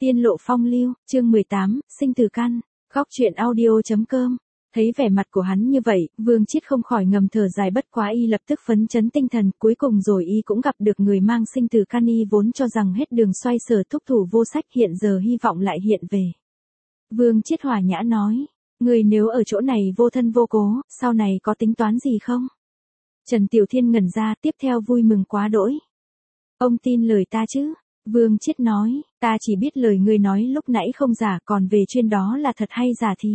Tiên lộ phong lưu, chương 18, sinh từ căn, góc truyện audio.com. Thấy vẻ mặt của hắn như vậy, Vương Chiết không khỏi ngầm thở dài, bất quá y lập tức phấn chấn tinh thần, cuối cùng rồi y cũng gặp được người mang sinh từ căn, y vốn cho rằng hết đường xoay sở thúc thủ vô sách, hiện giờ hy vọng lại hiện về. Vương Chiết hòa nhã nói, người nếu ở chỗ này vô thân vô cố, sau này có tính toán gì không? Trần Tiểu Thiên ngẩn ra, tiếp theo vui mừng quá đỗi. Ông tin lời ta chứ? Vương Chiết nói, ta chỉ biết lời ngươi nói lúc nãy không giả, còn về chuyên đó là thật hay giả thì.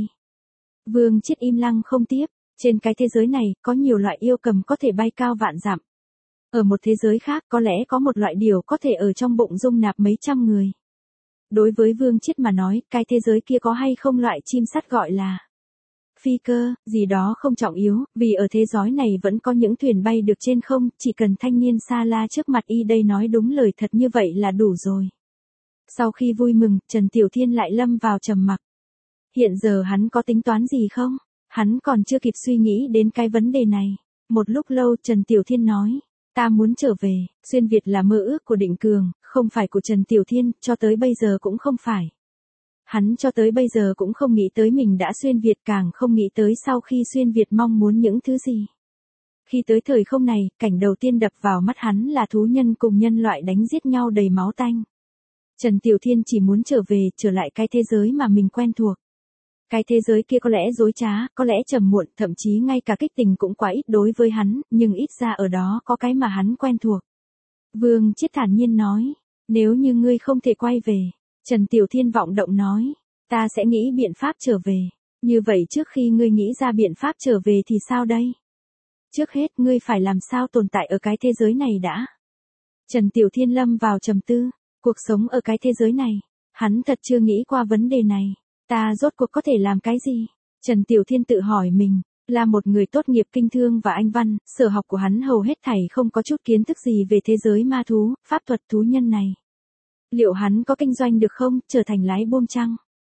Vương Chiết im lặng không tiếp, trên cái thế giới này, có nhiều loại yêu cầm có thể bay cao vạn dặm. Ở một thế giới khác có lẽ có một loại điều có thể ở trong bụng dung nạp mấy trăm người. Đối với Vương Chiết mà nói, cái thế giới kia có hay không loại chim sắt gọi là phi cơ, gì đó không trọng yếu, vì ở thế giới này vẫn có những thuyền bay được trên không, chỉ cần thanh niên xa la trước mặt y đây nói đúng lời thật như vậy là đủ rồi. Sau khi vui mừng, Trần Tiểu Thiên lại lâm vào trầm mặc. Hiện giờ hắn có tính toán gì không? Hắn còn chưa kịp suy nghĩ đến cái vấn đề này. Một lúc lâu Trần Tiểu Thiên nói, ta muốn trở về, xuyên Việt là mơ ước của Định Cường, không phải của Trần Tiểu Thiên, cho tới bây giờ cũng không phải. Hắn cho tới bây giờ cũng không nghĩ tới mình đã xuyên Việt, càng không nghĩ tới sau khi xuyên Việt mong muốn những thứ gì. Khi tới thời không này, cảnh đầu tiên đập vào mắt hắn là thú nhân cùng nhân loại đánh giết nhau đầy máu tanh. Trần Tiểu Thiên chỉ muốn trở về, trở lại cái thế giới mà mình quen thuộc. Cái thế giới kia có lẽ dối trá, có lẽ trầm muộn, thậm chí ngay cả kích tình cũng quá ít đối với hắn, nhưng ít ra ở đó có cái mà hắn quen thuộc. Vương Chiết thản nhiên nói, nếu như ngươi không thể quay về, Trần Tiểu Thiên vọng động nói, ta sẽ nghĩ biện pháp trở về. Như vậy trước khi ngươi nghĩ ra biện pháp trở về thì sao đây? Trước hết ngươi phải làm sao tồn tại ở cái thế giới này đã. Trần Tiểu Thiên lâm vào trầm tư, cuộc sống ở cái thế giới này, hắn thật chưa nghĩ qua vấn đề này. Ta rốt cuộc có thể làm cái gì? Trần Tiểu Thiên tự hỏi mình, là một người tốt nghiệp kinh thương và anh văn, sở học của hắn hầu hết thảy không có chút kiến thức gì về thế giới ma thú, pháp thuật thú nhân này. Liệu hắn có kinh doanh được không, trở thành lái buôn chăng?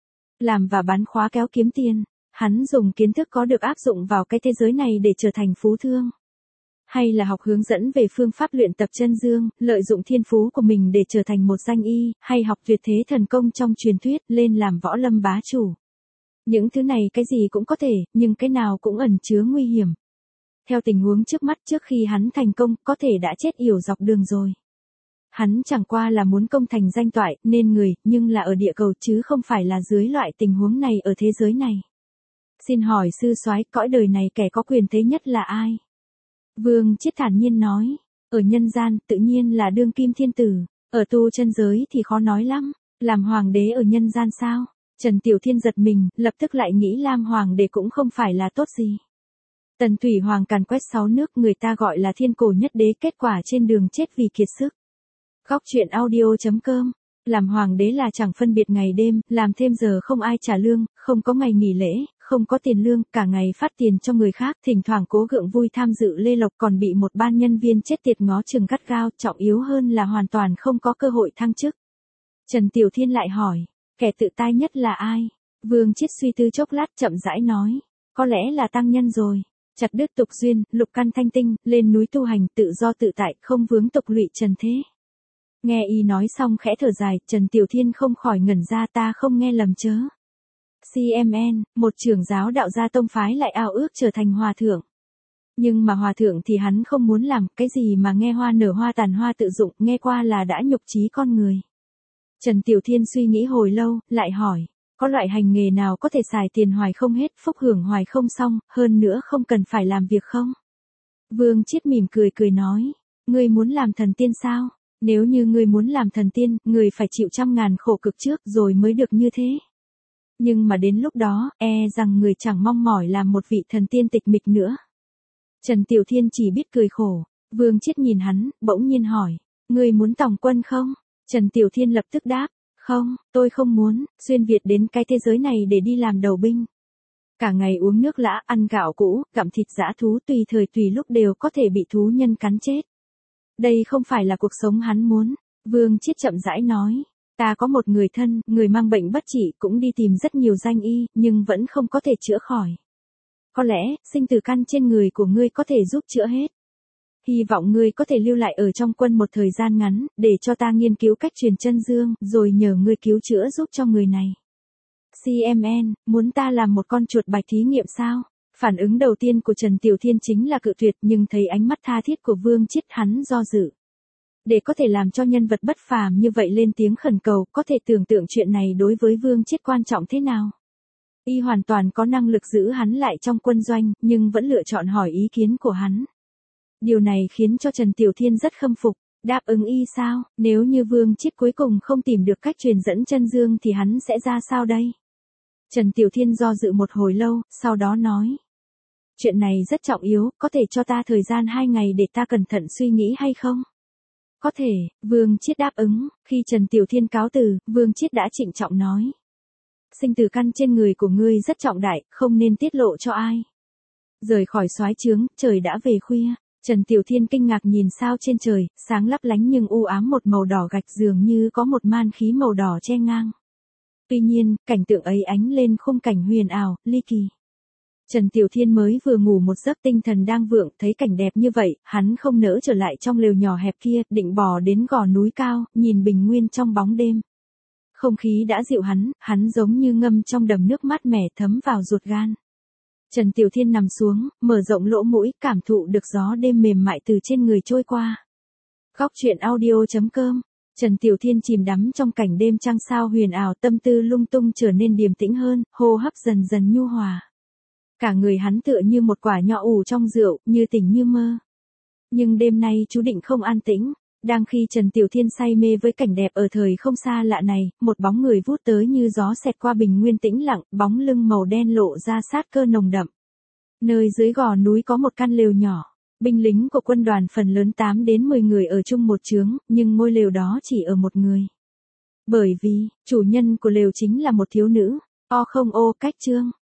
Làm và bán khóa kéo kiếm tiền, hắn dùng kiến thức có được áp dụng vào cái thế giới này để trở thành phú thương. Hay là học hướng dẫn về phương pháp luyện tập chân dương, lợi dụng thiên phú của mình để trở thành một danh y, hay học tuyệt thế thần công trong truyền thuyết, lên làm võ lâm bá chủ. Những thứ này cái gì cũng có thể, nhưng cái nào cũng ẩn chứa nguy hiểm. Theo tình huống trước mắt, trước khi hắn thành công, có thể đã chết yểu dọc đường rồi. Hắn chẳng qua là muốn công thành danh toại, nên người, nhưng là ở địa cầu chứ không phải là dưới loại tình huống này ở thế giới này. Xin hỏi sư soái, cõi đời này kẻ có quyền thế nhất là ai? Vương Chiết thản nhiên nói, ở nhân gian, tự nhiên là đương kim thiên tử, ở tu chân giới thì khó nói lắm, làm hoàng đế ở nhân gian sao? Trần Tiểu Thiên giật mình, lập tức lại nghĩ làm hoàng đế cũng không phải là tốt gì. Tần Thủy Hoàng càn quét 6 nước, người ta gọi là thiên cổ nhất đế, kết quả trên đường chết vì kiệt sức. Góc truyện audio.com. Làm hoàng đế là chẳng phân biệt ngày đêm, làm thêm giờ không ai trả lương, không có ngày nghỉ lễ, không có tiền lương, cả ngày phát tiền cho người khác, thỉnh thoảng cố gượng vui tham dự lê lộc, còn bị một ban nhân viên chết tiệt ngó chừng gắt gao, trọng yếu hơn là hoàn toàn không có cơ hội thăng chức. Trần Tiểu Thiên lại hỏi, kẻ tự tai nhất là ai? Vương Chiết suy tư chốc lát chậm rãi nói, có lẽ là tăng nhân rồi. Chặt đứt tục duyên, lục căn thanh tinh, lên núi tu hành, tự do tự tại, không vướng tục lụy trần thế. Nghe y nói xong khẽ thở dài, Trần Tiểu Thiên không khỏi ngẩn ra, ta không nghe lầm chớ. CMN, một trưởng giáo đạo gia tông phái lại ao ước trở thành hòa thượng. Nhưng mà hòa thượng thì hắn không muốn làm, cái gì mà nghe hoa nở hoa tàn hoa tự dụng, nghe qua là đã nhục chí con người. Trần Tiểu Thiên suy nghĩ hồi lâu, lại hỏi, có loại hành nghề nào có thể xài tiền hoài không hết, phúc hưởng hoài không xong, hơn nữa không cần phải làm việc không? Vương Chiết mỉm cười cười nói, ngươi muốn làm thần tiên sao? Nếu như ngươi muốn làm thần tiên, ngươi phải chịu trăm ngàn khổ cực trước rồi mới được như thế. Nhưng mà đến lúc đó, rằng người chẳng mong mỏi làm một vị thần tiên tịch mịch nữa. Trần Tiểu Thiên chỉ biết cười khổ. Vương Chiết nhìn hắn, bỗng nhiên hỏi, ngươi muốn tòng quân không? Trần Tiểu Thiên lập tức đáp, không, tôi không muốn, xuyên Việt đến cái thế giới này để đi làm đầu binh. Cả ngày uống nước lã, ăn gạo cũ, gặm thịt dã thú, tùy thời tùy lúc đều có thể bị thú nhân cắn chết. Đây không phải là cuộc sống hắn muốn. Vương Chiết chậm rãi nói, ta có một người thân, người mang bệnh bất trị, cũng đi tìm rất nhiều danh y, nhưng vẫn không có thể chữa khỏi. Có lẽ, sinh từ căn trên người của ngươi có thể giúp chữa hết. hy vọng ngươi có thể lưu lại ở trong quân một thời gian ngắn, để cho ta nghiên cứu cách truyền chân dương, rồi nhờ ngươi cứu chữa giúp cho người này. CMN, muốn ta làm một con chuột bạch thí nghiệm sao? Phản ứng đầu tiên của Trần Tiểu Thiên chính là cự tuyệt, nhưng thấy ánh mắt tha thiết của Vương Chiết hắn do dự. Để có thể làm cho nhân vật bất phàm như vậy lên tiếng khẩn cầu, có thể tưởng tượng chuyện này đối với Vương Chiết quan trọng thế nào. Y hoàn toàn có năng lực giữ hắn lại trong quân doanh, nhưng vẫn lựa chọn hỏi ý kiến của hắn. Điều này khiến cho Trần Tiểu Thiên rất khâm phục. Đáp ứng y sao? Nếu như Vương Chiết cuối cùng không tìm được cách truyền dẫn chân dương thì hắn sẽ ra sao đây? Trần Tiểu Thiên do dự một hồi lâu, sau đó nói. Chuyện này rất trọng yếu, có thể cho ta thời gian 2 ngày để ta cẩn thận suy nghĩ hay không? Có thể, Vương Chiết đáp ứng. Khi Trần Tiểu Thiên cáo từ, Vương Chiết đã trịnh trọng nói. Sinh tử căn trên người của ngươi rất trọng đại, không nên tiết lộ cho ai. Rời khỏi soái trướng, trời đã về khuya. Trần Tiểu Thiên kinh ngạc nhìn sao trên trời, sáng lấp lánh nhưng u ám một màu đỏ gạch dường như có một man khí màu đỏ che ngang. Tuy nhiên, cảnh tượng ấy ánh lên khung cảnh huyền ảo, ly kỳ. Trần Tiểu Thiên mới vừa ngủ một giấc tinh thần đang vượng, thấy cảnh đẹp như vậy, hắn không nỡ trở lại trong lều nhỏ hẹp kia, định bò đến gò núi cao, nhìn bình nguyên trong bóng đêm. Không khí đã dịu hắn giống như ngâm trong đầm nước mát mẻ thấm vào ruột gan. Trần Tiểu Thiên nằm xuống, mở rộng lỗ mũi, cảm thụ được gió đêm mềm mại từ trên người trôi qua. Góc truyện audio.com. Trần Tiểu Thiên chìm đắm trong cảnh đêm trăng sao huyền ảo, tâm tư lung tung trở nên điềm tĩnh hơn, hô hấp dần dần nhu hòa. Cả người hắn tựa như một quả nho ủ trong rượu, như tỉnh như mơ. Nhưng đêm nay chú định không an tĩnh. Đang khi Trần Tiểu Thiên say mê với cảnh đẹp ở thời không xa lạ này, một bóng người vút tới như gió xẹt qua bình nguyên tĩnh lặng, bóng lưng màu đen lộ ra sát cơ nồng đậm. Nơi dưới gò núi có một căn lều nhỏ. Binh lính của quân đoàn phần lớn 8 đến 10 người ở chung một chướng, nhưng ngôi lều đó chỉ ở một người. Bởi vì, chủ nhân của lều chính là một thiếu nữ. Cách chương.